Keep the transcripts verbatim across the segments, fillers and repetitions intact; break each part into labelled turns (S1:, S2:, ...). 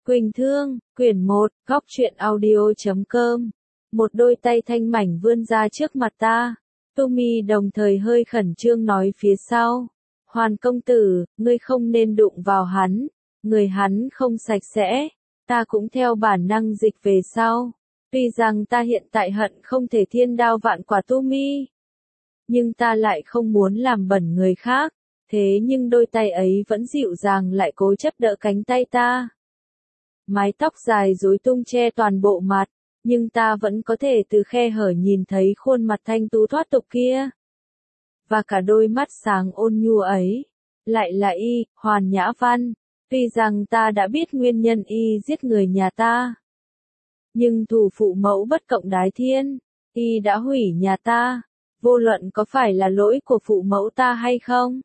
S1: Quỳnh Thương, quyển một, góc truyện audio chấm com. Một đôi tay thanh mảnh vươn ra trước mặt ta. Tumi đồng thời hơi khẩn trương nói phía sau. Hoàn công tử, ngươi không nên đụng vào hắn. Người hắn không sạch sẽ. Ta cũng theo bản năng dịch về sau. Tuy rằng ta hiện tại hận không thể thiên đao vạn quả Tumi. Nhưng ta lại không muốn làm bẩn người khác. Thế nhưng đôi tay ấy vẫn dịu dàng lại cố chấp đỡ cánh tay ta. Mái tóc dài rối tung che toàn bộ mặt, nhưng ta vẫn có thể từ khe hở nhìn thấy khuôn mặt thanh tú thoát tục kia. Và cả đôi mắt sáng ôn nhu ấy, lại là y, Hoàn Nhã Văn. Tuy rằng ta đã biết nguyên nhân y giết người nhà ta. Nhưng thủ phụ mẫu bất cộng đái thiên, y đã hủy nhà ta, vô luận có phải là lỗi của phụ mẫu ta hay không.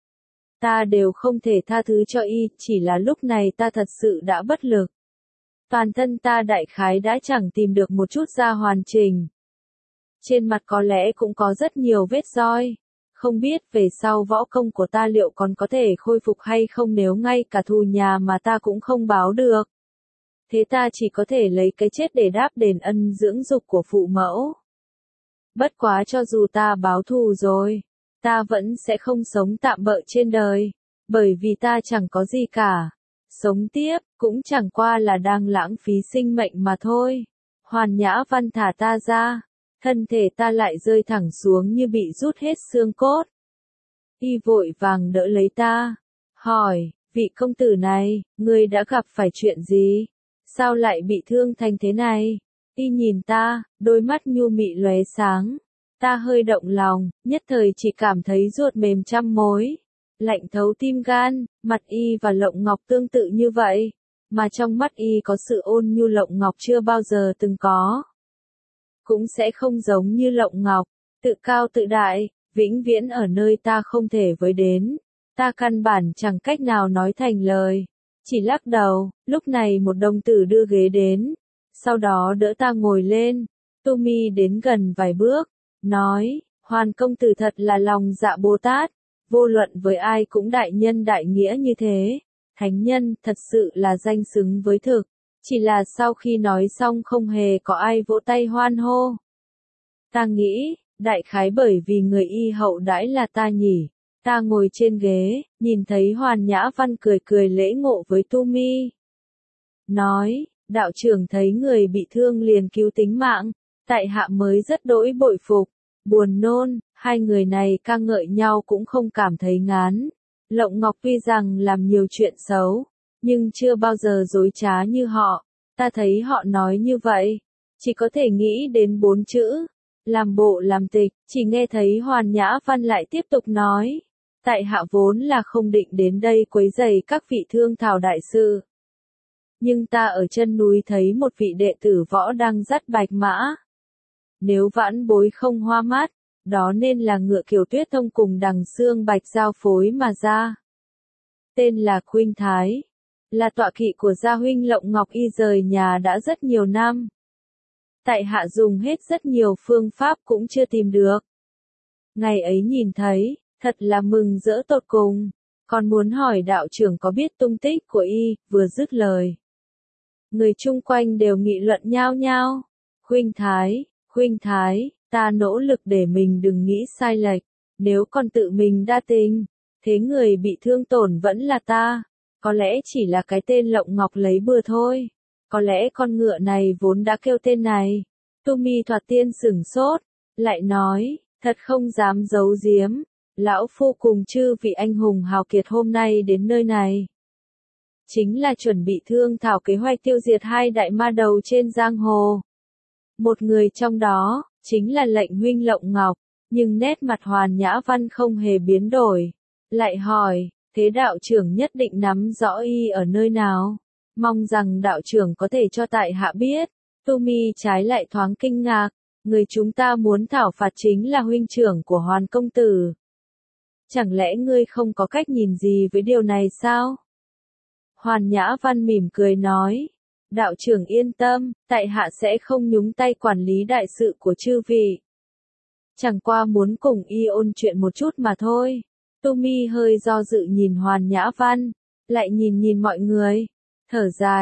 S1: Ta đều không thể tha thứ cho y, chỉ là lúc này ta thật sự đã bất lực. Toàn thân ta đại khái đã chẳng tìm được một chút da hoàn chỉnh. Trên mặt có lẽ cũng có rất nhiều vết roi. Không biết về sau võ công của ta liệu còn có thể khôi phục hay không nếu ngay cả thù nhà mà ta cũng không báo được. Thế ta chỉ có thể lấy cái chết để đáp đền ân dưỡng dục của phụ mẫu. Bất quá cho dù ta báo thù rồi, ta vẫn sẽ không sống tạm bợ trên đời, bởi vì ta chẳng có gì cả. Sống tiếp, cũng chẳng qua là đang lãng phí sinh mệnh mà thôi. Hoàn Nhã Văn thả ta ra, thân thể ta lại rơi thẳng xuống như bị rút hết xương cốt. Y vội vàng đỡ lấy ta, hỏi, vị công tử này, ngươi đã gặp phải chuyện gì? Sao lại bị thương thành thế này? Y nhìn ta, đôi mắt nhu mị lóe sáng. Ta hơi động lòng, nhất thời chỉ cảm thấy ruột mềm trăm mối. Lạnh thấu tim gan, mặt y và Lộng Ngọc tương tự như vậy, mà trong mắt y có sự ôn nhu Lộng Ngọc chưa bao giờ từng có. Cũng sẽ không giống như Lộng Ngọc, tự cao tự đại, vĩnh viễn ở nơi ta không thể với đến. Ta căn bản chẳng cách nào nói thành lời, chỉ lắc đầu. Lúc này một đồng tử đưa ghế đến, sau đó đỡ ta ngồi lên. Tumi đến gần vài bước, nói, Hoàn công tử thật là lòng dạ Bồ Tát. Vô luận với ai cũng đại nhân đại nghĩa như thế. Thánh nhân thật sự là danh xứng với thực. Chỉ là sau khi nói xong không hề có ai vỗ tay hoan hô. Ta nghĩ, đại khái bởi vì người y hậu đãi là ta nhỉ. Ta ngồi trên ghế, nhìn thấy Hoàn Nhã Văn cười cười lễ ngộ với Tumi. Nói, đạo trưởng thấy người bị thương liền cứu tính mạng. Tại hạ mới rất đỗi bội phục. Buồn nôn, hai người này ca ngợi nhau cũng không cảm thấy ngán. Lộng Ngọc tuy rằng làm nhiều chuyện xấu, nhưng chưa bao giờ dối trá như họ. Ta thấy họ nói như vậy, chỉ có thể nghĩ đến bốn chữ, làm bộ làm tịch. Chỉ nghe thấy Hoàn Nhã Văn lại tiếp tục nói, tại hạ vốn là không định đến đây quấy rầy các vị thương thảo đại sự. Nhưng ta ở chân núi thấy một vị đệ tử võ đang dắt bạch mã. Nếu vãn bối không hoa mắt, đó nên là ngựa Kiều Tuyết Thông cùng đằng xương bạch giao phối mà ra. Tên là Khuynh Thái, là tọa kỵ của gia huynh Lộng Ngọc y rời nhà đã rất nhiều năm. Tại hạ dùng hết rất nhiều phương pháp cũng chưa tìm được. Ngày ấy nhìn thấy, thật là mừng rỡ tột cùng, còn muốn hỏi đạo trưởng có biết tung tích của y, vừa dứt lời. Người chung quanh đều nghị luận nhao nhao. Khuynh Thái, Khuynh Thái, ta nỗ lực để mình đừng nghĩ sai lệch, nếu còn tự mình đa tình, thế người bị thương tổn vẫn là ta, có lẽ chỉ là cái tên Lộng Ngọc lấy bừa thôi, có lẽ con ngựa này vốn đã kêu tên này. Tumi thoạt tiên sửng sốt, lại nói, thật không dám giấu giếm, lão phu cùng chư vị anh hùng hào kiệt hôm nay đến nơi này. Chính là chuẩn bị thương thảo kế hoạch tiêu diệt hai đại ma đầu trên giang hồ. Một người trong đó, chính là lệnh huynh Lộng Ngọc, nhưng nét mặt Hoàn Nhã Văn không hề biến đổi. Lại hỏi, thế đạo trưởng nhất định nắm rõ y ở nơi nào? Mong rằng đạo trưởng có thể cho tại hạ biết. Tumi trái lại thoáng kinh ngạc, người chúng ta muốn thảo phạt chính là huynh trưởng của Hoàn công tử. Chẳng lẽ ngươi không có cách nhìn gì với điều này sao? Hoàn Nhã Văn mỉm cười nói. Đạo trưởng yên tâm, tại hạ sẽ không nhúng tay quản lý đại sự của chư vị. Chẳng qua muốn cùng y ôn chuyện một chút mà thôi. Tumi hơi do dự nhìn Hoàn Nhã Văn, lại nhìn nhìn mọi người, thở dài,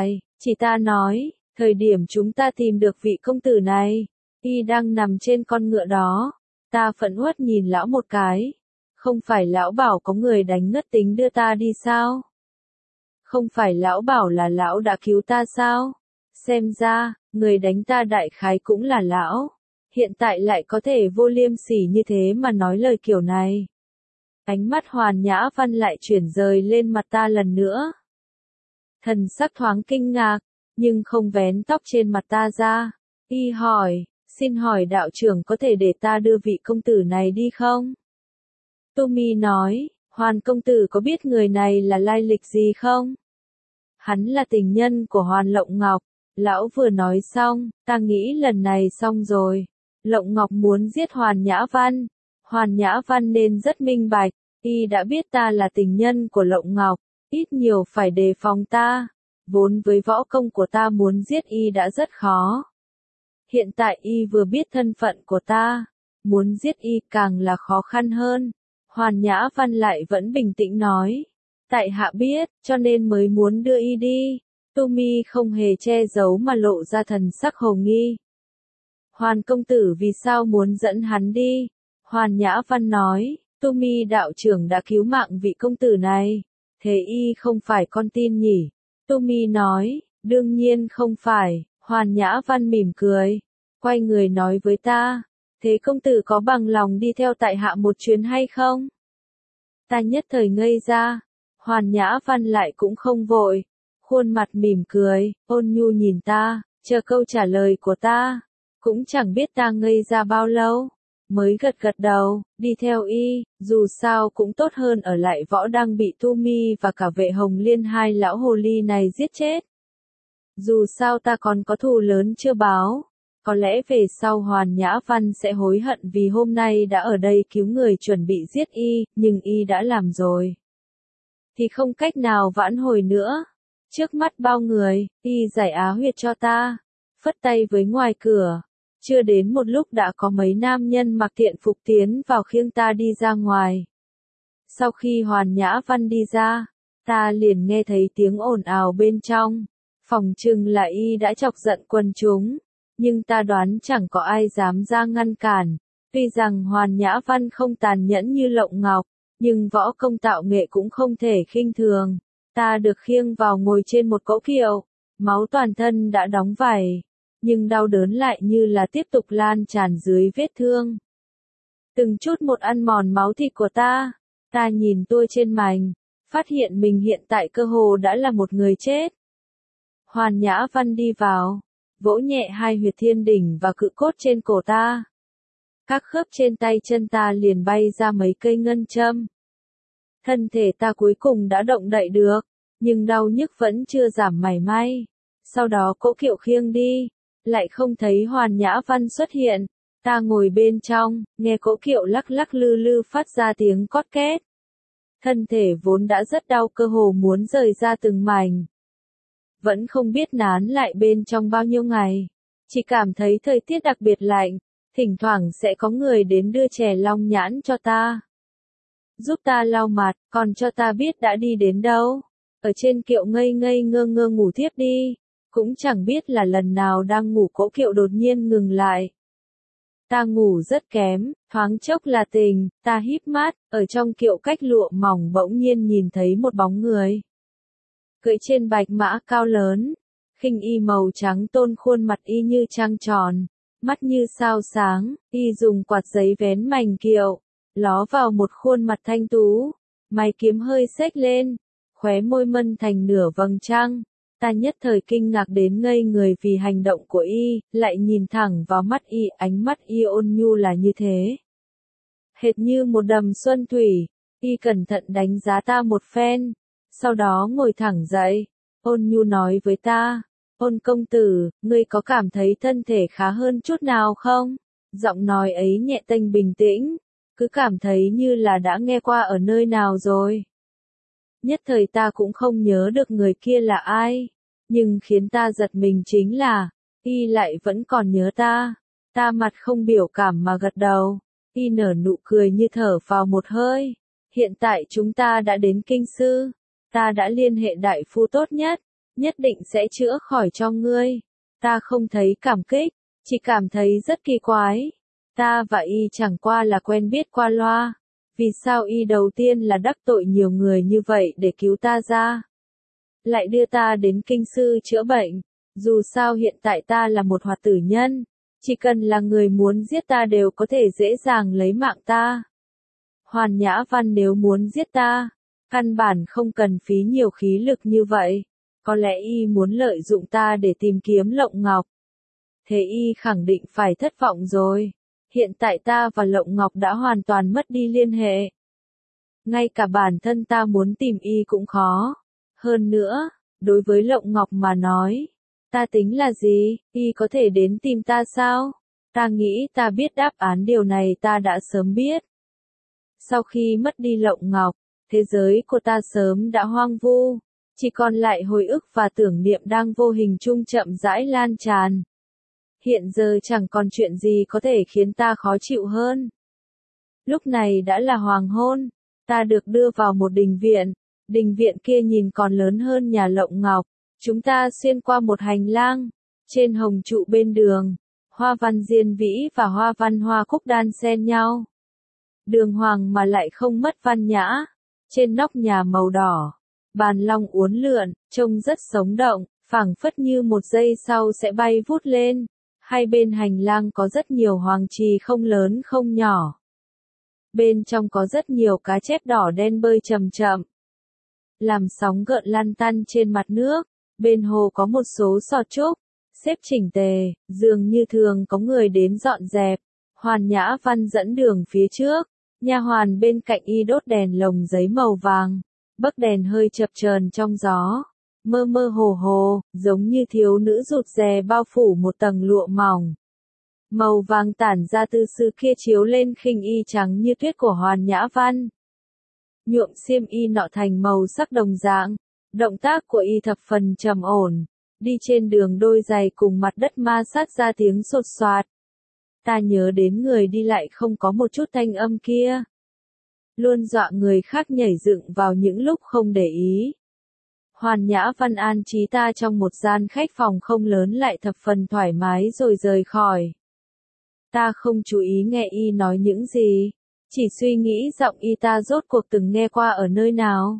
S1: Chỉ ta nói, thời điểm chúng ta tìm được vị công tử này, y đang nằm trên con ngựa đó. Ta phẫn uất nhìn lão một cái. Không phải lão bảo có người đánh ngất tính đưa ta đi sao? Không phải lão bảo là lão đã cứu ta sao? Xem ra, người đánh ta đại khái cũng là lão. Hiện tại lại có thể vô liêm sỉ như thế mà nói lời kiểu này. Ánh mắt Hoàn Nhã Văn lại chuyển rời lên mặt ta lần nữa. Thần sắc thoáng kinh ngạc, nhưng không vén tóc trên mặt ta ra. Y hỏi, xin hỏi đạo trưởng có thể để ta đưa vị công tử này đi không? Tu Mi nói, Hoàn công tử có biết người này là lai lịch gì không? Hắn là tình nhân của Hoàn Lộng Ngọc. Lão vừa nói xong, ta nghĩ lần này xong rồi. Lộng Ngọc muốn giết Hoàn Nhã Văn. Hoàn Nhã Văn nên rất minh bạch, y đã biết ta là tình nhân của Lộng Ngọc, ít nhiều phải đề phòng ta. Vốn với võ công của ta muốn giết y đã rất khó. Hiện tại y vừa biết thân phận của ta, muốn giết y càng là khó khăn hơn. Hoàn Nhã Văn lại vẫn bình tĩnh nói, tại hạ biết, cho nên mới muốn đưa y đi. Tu Mi không hề che giấu mà lộ ra thần sắc hồ nghi. Hoàn công tử vì sao muốn dẫn hắn đi? Hoàn Nhã Văn nói, Tu Mi đạo trưởng đã cứu mạng vị công tử này, thế y không phải con tin nhỉ? Tu Mi nói, đương nhiên không phải. Hoàn Nhã Văn mỉm cười, quay người nói với ta, thế công tử có bằng lòng đi theo tại hạ một chuyến hay không? Ta nhất thời ngây ra. Hoàn Nhã Văn lại cũng không vội, khuôn mặt mỉm cười, ôn nhu nhìn ta, chờ câu trả lời của ta. Cũng chẳng biết ta ngây ra bao lâu, mới gật gật đầu, đi theo y, dù sao cũng tốt hơn ở lại võ đang bị Tu Mi và cả Vệ Hồng Liên hai lão hồ ly này giết chết. Dù sao ta còn có thù lớn chưa báo, có lẽ về sau Hoàn Nhã Văn sẽ hối hận vì hôm nay đã ở đây cứu người chuẩn bị giết y, nhưng y đã làm rồi. Thì không cách nào vãn hồi nữa. Trước mắt bao người, y giải á huyệt cho ta, phất tay với ngoài cửa. Chưa đến một lúc đã có mấy nam nhân mặc thiện phục tiến vào khiêng ta đi ra ngoài. Sau khi Hoàn Nhã Văn đi ra, ta liền nghe thấy tiếng ồn ào bên trong. Phòng chừng là y đã chọc giận quần chúng, nhưng ta đoán chẳng có ai dám ra ngăn cản. Tuy rằng Hoàn Nhã Văn không tàn nhẫn như Lộng Ngọc, nhưng võ công tạo nghệ cũng không thể khinh thường. Ta được khiêng vào ngồi trên một cỗ kiệu, máu toàn thân đã đóng vảy, nhưng đau đớn lại như là tiếp tục lan tràn dưới vết thương. Từng chút một ăn mòn máu thịt của ta, ta nhìn tôi trên mành, phát hiện mình hiện tại cơ hồ đã là một người chết. Hoàn Nhã Văn đi vào, vỗ nhẹ hai huyệt thiên đỉnh và cự cốt trên cổ ta. Các khớp trên tay chân ta liền bay ra mấy cây ngân châm. Thân thể ta cuối cùng đã động đậy được, nhưng đau nhức vẫn chưa giảm mảy may. Sau đó cỗ kiệu khiêng đi, lại không thấy Hoàn Nhã Văn xuất hiện. Ta ngồi bên trong, nghe cỗ kiệu lắc lắc lư lư phát ra tiếng cót két. Thân thể vốn đã rất đau cơ hồ muốn rời ra từng mảnh. Vẫn không biết nán lại bên trong bao nhiêu ngày. Chỉ cảm thấy thời tiết đặc biệt lạnh, thỉnh thoảng sẽ có người đến đưa chè long nhãn cho ta. Giúp ta lau mặt, còn cho ta biết đã đi đến đâu. Ở trên kiệu ngây ngây ngơ ngơ ngủ thiếp đi. Cũng chẳng biết là lần nào đang ngủ cỗ kiệu đột nhiên ngừng lại. Ta ngủ rất kém, thoáng chốc là tình, ta híp mắt, ở trong kiệu cách lụa mỏng bỗng nhiên nhìn thấy một bóng người. Cưỡi trên bạch mã cao lớn, khinh y màu trắng tôn khuôn mặt y như trăng tròn, mắt như sao sáng, y dùng quạt giấy vén mành kiệu, ló vào một khuôn mặt thanh tú, mày kiếm hơi xếch lên, khóe môi mân thành nửa vầng trăng. Ta nhất thời kinh ngạc đến ngây người vì hành động của y, lại nhìn thẳng vào mắt y, ánh mắt y ôn nhu là như thế. Hệt như một đầm xuân thủy, y cẩn thận đánh giá ta một phen, sau đó ngồi thẳng dậy, ôn nhu nói với ta, ôn công tử, ngươi có cảm thấy thân thể khá hơn chút nào không? Giọng nói ấy nhẹ tênh bình tĩnh, cứ cảm thấy như là đã nghe qua ở nơi nào rồi. Nhất thời ta cũng không nhớ được người kia là ai, nhưng khiến ta giật mình chính là, y lại vẫn còn nhớ ta. Ta mặt không biểu cảm mà gật đầu, y nở nụ cười như thở vào một hơi. Hiện tại chúng ta đã đến kinh sư, ta đã liên hệ đại phu tốt nhất, nhất định sẽ chữa khỏi cho ngươi. Ta không thấy cảm kích, chỉ cảm thấy rất kỳ quái. Ta và y chẳng qua là quen biết qua loa. Vì sao y đầu tiên là đắc tội nhiều người như vậy để cứu ta ra? Lại đưa ta đến kinh sư chữa bệnh. Dù sao hiện tại ta là một hoạt tử nhân. Chỉ cần là người muốn giết ta đều có thể dễ dàng lấy mạng ta. Hoàn Nhã Văn nếu muốn giết ta, căn bản không cần phí nhiều khí lực như vậy. Có lẽ y muốn lợi dụng ta để tìm kiếm Lộng Ngọc. Thế y khẳng định phải thất vọng rồi. Hiện tại ta và Lộng Ngọc đã hoàn toàn mất đi liên hệ. Ngay cả bản thân ta muốn tìm y cũng khó. Hơn nữa, đối với Lộng Ngọc mà nói, ta tính là gì, y có thể đến tìm ta sao? Ta nghĩ ta biết đáp án, điều này ta đã sớm biết. Sau khi mất đi Lộng Ngọc, thế giới của ta sớm đã hoang vu, chỉ còn lại hồi ức và tưởng niệm đang vô hình chung chậm rãi lan tràn. Hiện giờ chẳng còn chuyện gì có thể khiến ta khó chịu hơn. Lúc này đã là hoàng hôn, ta được đưa vào một đình viện, đình viện kia nhìn còn lớn hơn nhà Lộng Ngọc. Chúng ta xuyên qua một hành lang, trên hồng trụ bên đường, hoa văn diên vĩ và hoa văn hoa cúc đan xen nhau. Đường hoàng mà lại không mất văn nhã, trên nóc nhà màu đỏ, bàn long uốn lượn, trông rất sống động, phảng phất như một giây sau sẽ bay vút lên. Hai bên hành lang có rất nhiều hoàng trì không lớn không nhỏ. Bên trong có rất nhiều cá chép đỏ đen bơi chậm chậm, làm sóng gợn lăn tăn trên mặt nước. Bên hồ có một số sọt trúc, xếp chỉnh tề, dường như thường có người đến dọn dẹp. Hoàn Nhã Văn dẫn đường phía trước, nha hoàn bên cạnh y đốt đèn lồng giấy màu vàng, bấc đèn hơi chập chờn trong gió, mơ mơ hồ hồ, giống như thiếu nữ rụt rè bao phủ một tầng lụa mỏng. Màu vàng tản ra từ sự kia chiếu lên khinh y trắng như tuyết của Hoàn Nhã Văn. Nhuộm xiêm y nọ thành màu sắc đồng dạng. Động tác của y thập phần trầm ổn, đi trên đường đôi giày cùng mặt đất ma sát ra tiếng sột soạt. Ta nhớ đến người đi lại không có một chút thanh âm kia. Luôn dọa người khác nhảy dựng vào những lúc không để ý. Hoàn Nhã Văn an trí ta trong một gian khách phòng không lớn lại thập phần thoải mái rồi rời khỏi. Ta không chú ý nghe y nói những gì, chỉ suy nghĩ giọng y ta rốt cuộc từng nghe qua ở nơi nào.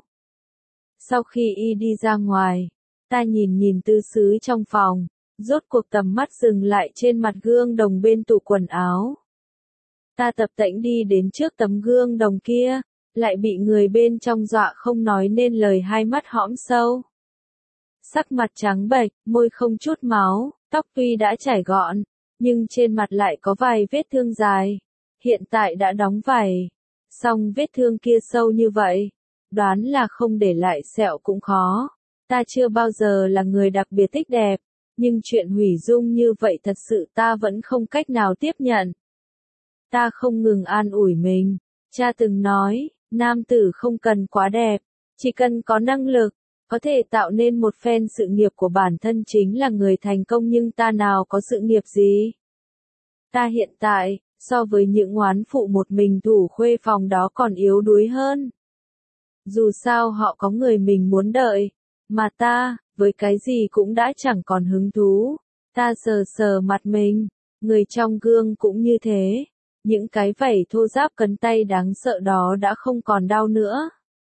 S1: Sau khi y đi ra ngoài, ta nhìn nhìn tư xứ trong phòng, rốt cuộc tầm mắt dừng lại trên mặt gương đồng bên tủ quần áo. Ta tập tễnh đi đến trước tấm gương đồng kia, lại bị người bên trong dọa không nói nên lời, hai mắt hõm sâu. Sắc mặt trắng bệch, môi không chút máu, tóc tuy đã chải gọn, nhưng trên mặt lại có vài vết thương dài. Hiện tại đã đóng vảy, song vết thương kia sâu như vậy, đoán là không để lại sẹo cũng khó. Ta chưa bao giờ là người đặc biệt thích đẹp, nhưng chuyện hủy dung như vậy thật sự ta vẫn không cách nào tiếp nhận. Ta không ngừng an ủi mình. Cha từng nói, nam tử không cần quá đẹp, chỉ cần có năng lực, có thể tạo nên một phen sự nghiệp của bản thân chính là người thành công, nhưng ta nào có sự nghiệp gì. Ta hiện tại, so với những oán phụ một mình thủ khuê phòng đó còn yếu đuối hơn. Dù sao họ có người mình muốn đợi, mà ta, với cái gì cũng đã chẳng còn hứng thú. Ta sờ sờ mặt mình, người trong gương cũng như thế. Những cái vảy thô ráp cấn tay đáng sợ đó đã không còn đau nữa.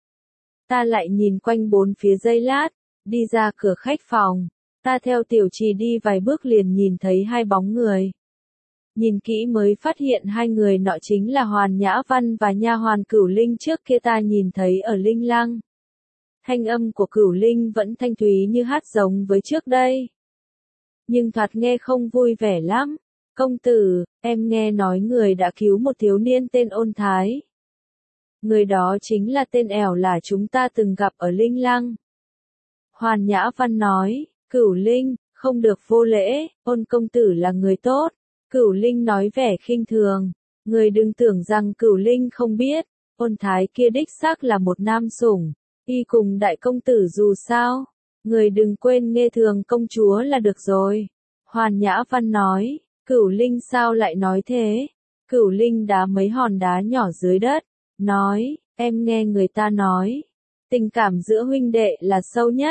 S1: Ta lại nhìn quanh bốn phía giây lát, đi ra cửa khách phòng. Ta theo tiểu trì đi vài bước liền nhìn thấy hai bóng người. Nhìn kỹ mới phát hiện hai người nọ chính là Hoàn Nhã Văn và nha hoàn Cửu Linh trước kia ta nhìn thấy ở Linh Lăng. Thanh âm của Cửu Linh vẫn thanh thúy như hát giống với trước đây. Nhưng thoạt nghe không vui vẻ lắm. Công tử, em nghe nói người đã cứu một thiếu niên tên Ôn Thái. Người đó chính là tên ẻo là chúng ta từng gặp ở Linh Lăng. Hoàn Nhã Văn nói, Cửu Linh, không được vô lễ, Ôn công tử là người tốt. Cửu Linh nói vẻ khinh thường, người đừng tưởng rằng Cửu Linh không biết, Ôn Thái kia đích xác là một nam sủng, y cùng đại công tử dù sao, người đừng quên nghe thường công chúa là được rồi. Hoàn Nhã Văn nói, Cửu Linh sao lại nói thế? Cửu Linh đá mấy hòn đá nhỏ dưới đất, nói, em nghe người ta nói, tình cảm giữa huynh đệ là sâu nhất,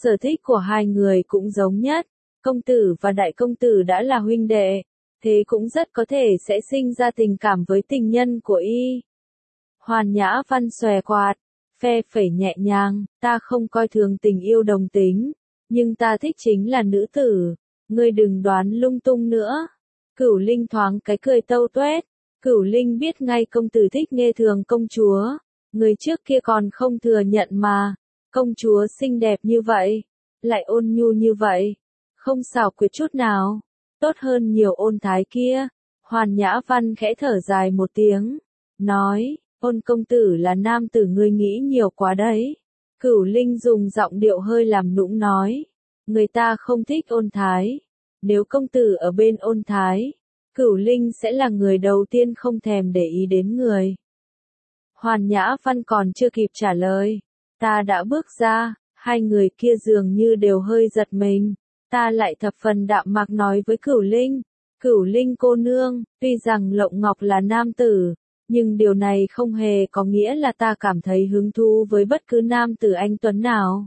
S1: Sở thích của hai người cũng giống nhất, công tử và đại công tử đã là huynh đệ, thế cũng rất có thể sẽ sinh ra tình cảm với tình nhân của y. Hoàn Nhã Văn xòe quạt, phe phẩy nhẹ nhàng, ta không coi thường tình yêu đồng tính, nhưng ta thích chính là nữ tử, ngươi đừng đoán lung tung nữa. Cửu Linh thoáng cái cười tâu tuét, Cửu Linh biết ngay công tử thích nghe thường công chúa, người trước kia còn không thừa nhận mà, công chúa xinh đẹp như vậy, lại ôn nhu như vậy, không xảo quyệt chút nào, tốt hơn nhiều Ôn Thái kia. Hoàn Nhã Văn khẽ thở dài một tiếng, nói, Ôn công tử là nam tử ngươi nghĩ nhiều quá đấy. Cửu Linh dùng giọng điệu hơi làm nũng nói, người ta không thích Ôn Thái, nếu công tử ở bên Ôn Thái, Cửu Linh sẽ là người đầu tiên không thèm để ý đến người. Hoàn Nhã Văn còn chưa kịp trả lời, ta đã bước ra, hai người kia dường như đều hơi giật mình, ta lại thập phần đạm mạc nói với Cửu Linh, Cửu Linh cô nương, tuy rằng Lộng Ngọc là nam tử, nhưng điều này không hề có nghĩa là ta cảm thấy hứng thú với bất cứ nam tử anh tuấn nào.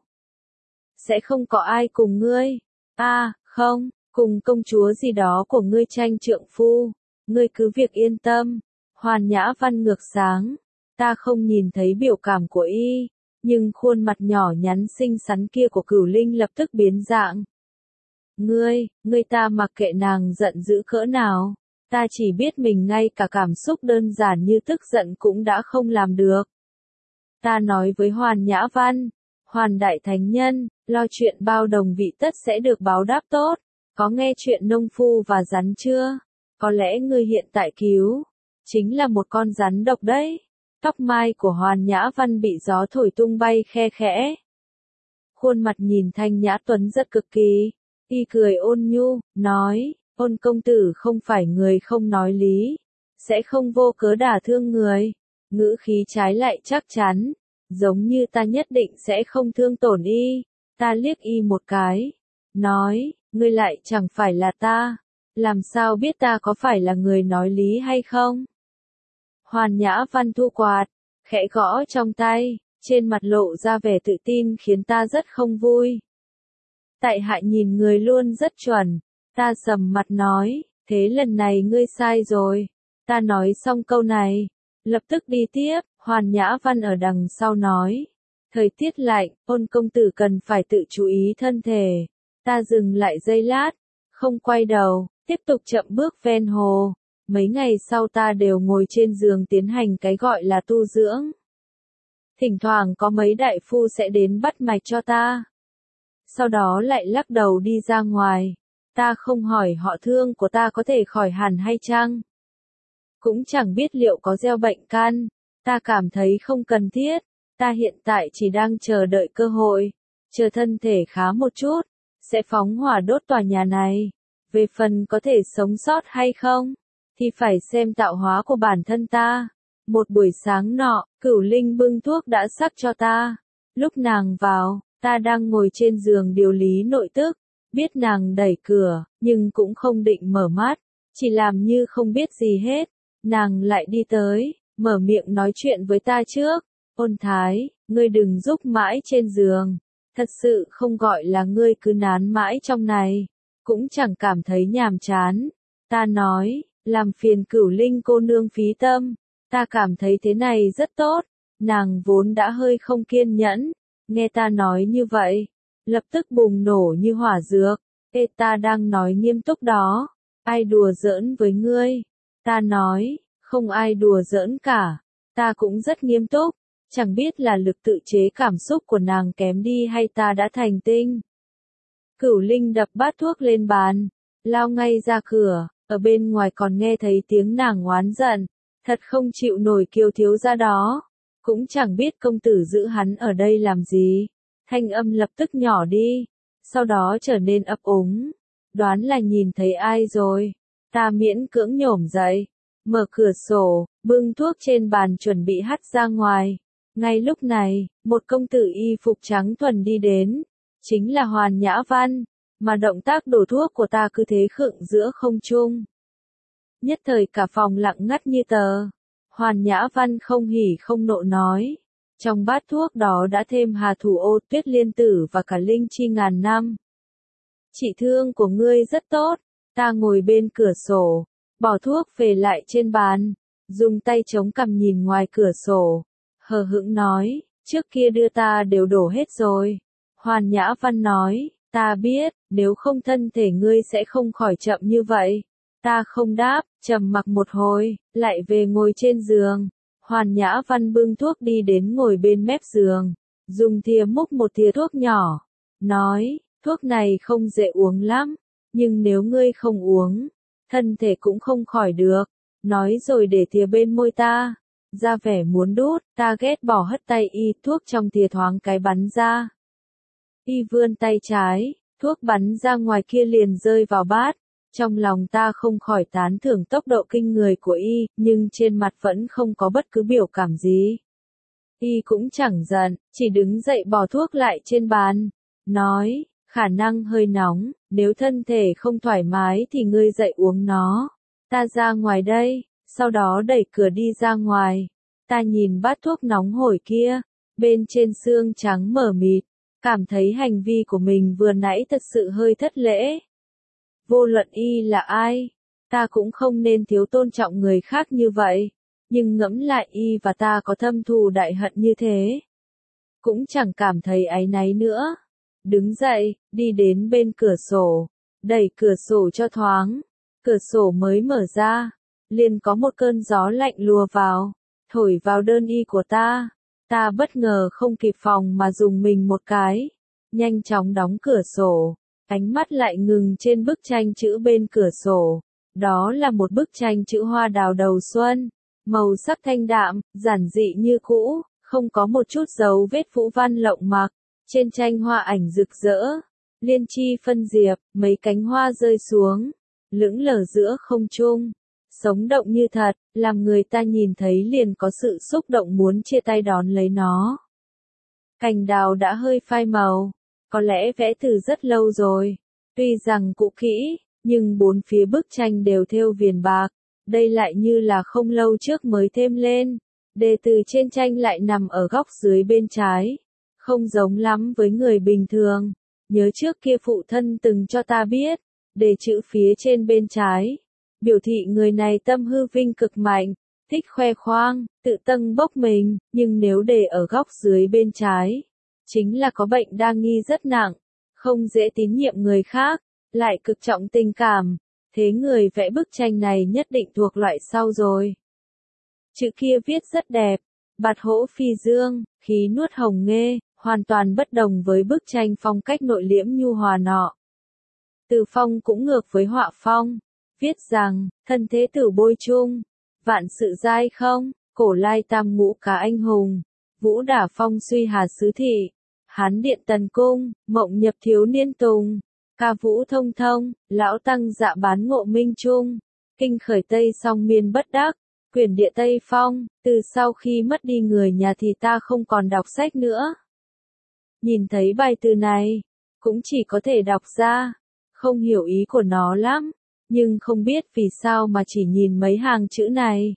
S1: Sẽ không có ai cùng ngươi, à, không, cùng công chúa gì đó của ngươi tranh trượng phu, ngươi cứ việc yên tâm. Hoàn Nhã Văn ngược sáng, ta không nhìn thấy biểu cảm của y, nhưng khuôn mặt nhỏ nhắn xinh xắn kia của Cửu Linh lập tức biến dạng. Ngươi, ngươi ta mặc kệ nàng giận dữ cỡ nào, ta chỉ biết mình ngay cả cảm xúc đơn giản như tức giận cũng đã không làm được. Ta nói với Hoàn Nhã Văn, Hoàn Đại Thánh Nhân, lo chuyện bao đồng vị tất sẽ được báo đáp tốt, có nghe chuyện nông phu và rắn chưa? Có lẽ ngươi hiện tại cứu, chính là một con rắn độc đấy. Tóc mai của Hoàn Nhã Văn bị gió thổi tung bay khe khẽ. Khuôn mặt nhìn thanh nhã tuấn rất cực kỳ, y cười ôn nhu, nói, Ôn công tử không phải người không nói lý, sẽ không vô cớ đả thương người, ngữ khí trái lại chắc chắn, giống như ta nhất định sẽ không thương tổn y. Ta liếc y một cái, nói, ngươi lại chẳng phải là ta, làm sao biết ta có phải là người nói lý hay không? Hoàn Nhã Văn thu quạt, khẽ gõ trong tay, trên mặt lộ ra vẻ tự tin khiến ta rất không vui. Tại hạ nhìn người luôn rất chuẩn, ta sầm mặt nói, thế lần này ngươi sai rồi. Ta nói xong câu này, lập tức đi tiếp, Hoàn Nhã Văn ở đằng sau nói, thời tiết lạnh, Ôn công tử cần phải tự chú ý thân thể. Ta dừng lại giây lát, không quay đầu, tiếp tục chậm bước ven hồ. Mấy ngày sau ta đều ngồi trên giường tiến hành cái gọi là tu dưỡng. Thỉnh thoảng có mấy đại phu sẽ đến bắt mạch cho ta. Sau đó lại lắc đầu đi ra ngoài. Ta không hỏi họ thương của ta có thể khỏi hẳn hay chăng. Cũng chẳng biết liệu có gieo bệnh căn. Ta cảm thấy không cần thiết. Ta hiện tại chỉ đang chờ đợi cơ hội. Chờ thân thể khá một chút. Sẽ phóng hỏa đốt tòa nhà này. Về phần có thể sống sót hay không, thì phải xem tạo hóa của bản thân ta. Một buổi sáng nọ, Cửu Linh bưng thuốc đã sắc cho ta. Lúc nàng vào, ta đang ngồi trên giường điều lý nội tức. Biết nàng đẩy cửa, nhưng cũng không định mở mắt. Chỉ làm như không biết gì hết. Nàng lại đi tới, mở miệng nói chuyện với ta trước. Ôn Thái, ngươi đừng rúc mãi trên giường. Thật sự không gọi là ngươi cứ nán mãi trong này. Cũng chẳng cảm thấy nhàm chán. Ta nói, làm phiền Cửu Linh cô nương phí tâm. Ta cảm thấy thế này rất tốt. Nàng vốn đã hơi không kiên nhẫn. Nghe ta nói như vậy, lập tức bùng nổ như hỏa dược. Ê, ta đang nói nghiêm túc đó. Ai đùa giỡn với ngươi? Ta nói, không ai đùa giỡn cả. Ta cũng rất nghiêm túc. Chẳng biết là lực tự chế cảm xúc của nàng kém đi hay ta đã thành tinh. Cửu Linh đập bát thuốc lên bàn, lao ngay ra cửa, ở bên ngoài còn nghe thấy tiếng nàng oán giận, thật không chịu nổi Kiều thiếu gia đó, cũng chẳng biết công tử giữ hắn ở đây làm gì. Thanh âm lập tức nhỏ đi, sau đó trở nên ấp úng, đoán là nhìn thấy ai rồi. Ta miễn cưỡng nhổm dậy, mở cửa sổ, bưng thuốc trên bàn chuẩn bị hắt ra ngoài. Ngay lúc này, một công tử y phục trắng thuần đi đến. Chính là Hoàn Nhã Văn, mà động tác đổ thuốc của ta cứ thế khựng giữa không trung. Nhất thời cả phòng lặng ngắt như tờ. Hoàn Nhã Văn không hỉ không nộ nói, Trong bát thuốc đó đã thêm hà thủ ô, tuyết liên tử và cả linh chi ngàn năm. Trị thương của ngươi rất tốt. Ta ngồi bên cửa sổ, bỏ thuốc về lại trên bàn, dùng tay chống cằm nhìn ngoài cửa sổ, hờ hững nói, trước kia đưa ta đều đổ hết rồi. Hoàn Nhã Văn nói, ta biết, nếu không thân thể ngươi sẽ không khỏi chậm như vậy. Ta không đáp, trầm mặc một hồi, lại về ngồi trên giường. Hoàn Nhã Văn bưng thuốc đi đến ngồi bên mép giường, dùng thìa múc một thìa thuốc nhỏ, nói, thuốc này không dễ uống lắm, nhưng nếu ngươi không uống, thân thể cũng không khỏi được. Nói rồi để thìa bên môi ta, ra vẻ muốn đút, ta ghét bỏ hất tay y, thuốc trong thìa thoáng cái bắn ra. Y vươn tay trái, thuốc bắn ra ngoài kia liền rơi vào bát. Trong lòng ta không khỏi tán thưởng tốc độ kinh người của y, nhưng trên mặt vẫn không có bất cứ biểu cảm gì. Y cũng chẳng giận, chỉ đứng dậy bỏ thuốc lại trên bàn, nói, khả năng hơi nóng, nếu thân thể không thoải mái thì ngươi dậy uống nó. Ta ra ngoài đây, sau đó đẩy cửa đi ra ngoài. Ta nhìn bát thuốc nóng hổi kia, bên trên xương trắng mờ mịt, cảm thấy hành vi của mình vừa nãy thật sự hơi thất lễ. Vô luận y là ai, ta cũng không nên thiếu tôn trọng người khác như vậy, nhưng ngẫm lại y và ta có thâm thù đại hận như thế, cũng chẳng cảm thấy áy náy nữa. Đứng dậy, đi đến bên cửa sổ, đẩy cửa sổ cho thoáng, cửa sổ mới mở ra, liền có một cơn gió lạnh lùa vào, thổi vào đơn y của ta. Ta bất ngờ không kịp phòng mà dùng mình một cái, nhanh chóng đóng cửa sổ. Ánh mắt lại ngừng trên bức tranh chữ bên cửa sổ. Đó là một bức tranh chữ hoa đào đầu xuân, màu sắc thanh đạm, giản dị như cũ, không có một chút dấu vết phũ văn lộng mặc. Trên tranh hoa ảnh rực rỡ, liên chi phân diệp, mấy cánh hoa rơi xuống, lững lờ giữa không trung, sống động như thật, làm người ta nhìn thấy liền có sự xúc động muốn chia tay đón lấy nó. Cành đào đã hơi phai màu, có lẽ vẽ từ rất lâu rồi, tuy rằng cũ kỹ, nhưng bốn phía bức tranh đều thêu viền bạc, đây lại như là không lâu trước mới thêm lên. Đề từ trên tranh lại nằm ở góc dưới bên trái, không giống lắm với người bình thường. Nhớ trước kia phụ thân từng cho ta biết, đề chữ phía trên bên trái, biểu thị người này tâm hư vinh cực mạnh, thích khoe khoang, tự tâng bốc mình, nhưng nếu đề ở góc dưới bên trái, chính là có bệnh đa nghi rất nặng, không dễ tín nhiệm người khác, lại cực trọng tình cảm, thế người vẽ bức tranh này nhất định thuộc loại sau rồi. Chữ kia viết rất đẹp, bạt hỗ phi dương, khí nuốt hồng nghê, hoàn toàn bất đồng với bức tranh phong cách nội liễm nhu hòa nọ. Từ phong cũng ngược với họa phong, viết rằng, thân thế tử bôi chung, vạn sự giai không, cổ lai tam ngũ cá anh hùng, vũ đả phong suy hà sứ thị, hán điện tần cung, mộng nhập thiếu niên tùng, ca vũ thông thông, lão tăng dạ bán ngộ minh chung, kinh khởi tây song miên bất đắc, quyển địa tây phong, từ sau khi mất đi người nhà thì ta không còn đọc sách nữa. Nhìn thấy bài từ này, cũng chỉ có thể đọc ra, không hiểu ý của nó lắm, nhưng không biết vì sao mà chỉ nhìn mấy hàng chữ này.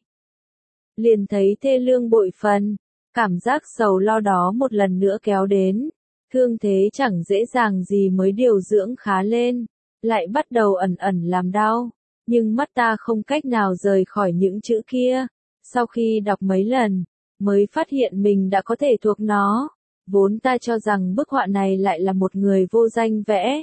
S1: Liền thấy thê lương bội phần, cảm giác sầu lo đó một lần nữa kéo đến, thương thế chẳng dễ dàng gì mới điều dưỡng khá lên, lại bắt đầu ẩn ẩn làm đau, nhưng mắt ta không cách nào rời khỏi những chữ kia, sau khi đọc mấy lần, mới phát hiện mình đã có thể thuộc nó. Vốn ta cho rằng bức họa này lại là một người vô danh vẽ.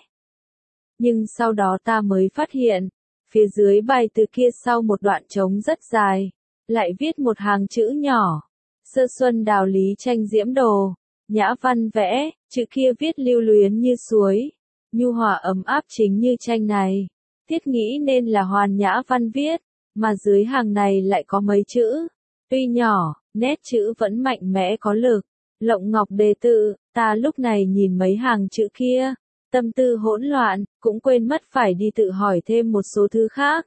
S1: Nhưng sau đó ta mới phát hiện, phía dưới bài từ kia sau một đoạn trống rất dài, lại viết một hàng chữ nhỏ. Sơ xuân đào lý tranh diễm đồ, Nhã Văn vẽ, chữ kia viết lưu luyến như suối, nhu hòa ấm áp chính như tranh này. Thiết nghĩ nên là Hoàn Nhã Văn viết, mà dưới hàng này lại có mấy chữ. Tuy nhỏ, nét chữ vẫn mạnh mẽ có lực. Lộng ngọc đề tự, ta lúc này nhìn mấy hàng chữ kia, tâm tư hỗn loạn, cũng quên mất phải đi tự hỏi thêm một số thứ khác.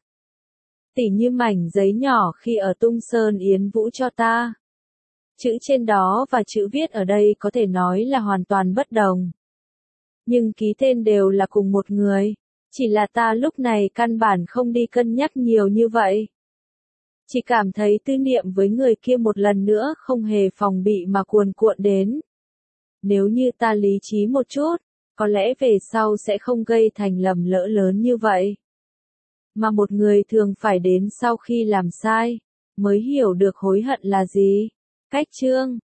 S1: Tỉ như mảnh giấy nhỏ khi ở Tung Sơn Yến Vũ cho ta. Chữ trên đó và chữ viết ở đây có thể nói là hoàn toàn bất đồng. Nhưng ký tên đều là cùng một người, chỉ là ta lúc này căn bản không đi cân nhắc nhiều như vậy. Chỉ cảm thấy tư niệm với người kia một lần nữa không hề phòng bị mà cuồn cuộn đến. Nếu như ta lý trí một chút, có lẽ về sau sẽ không gây thành lầm lỡ lớn như vậy. Mà một người thường phải đến sau khi làm sai, mới hiểu được hối hận là gì. Cách chương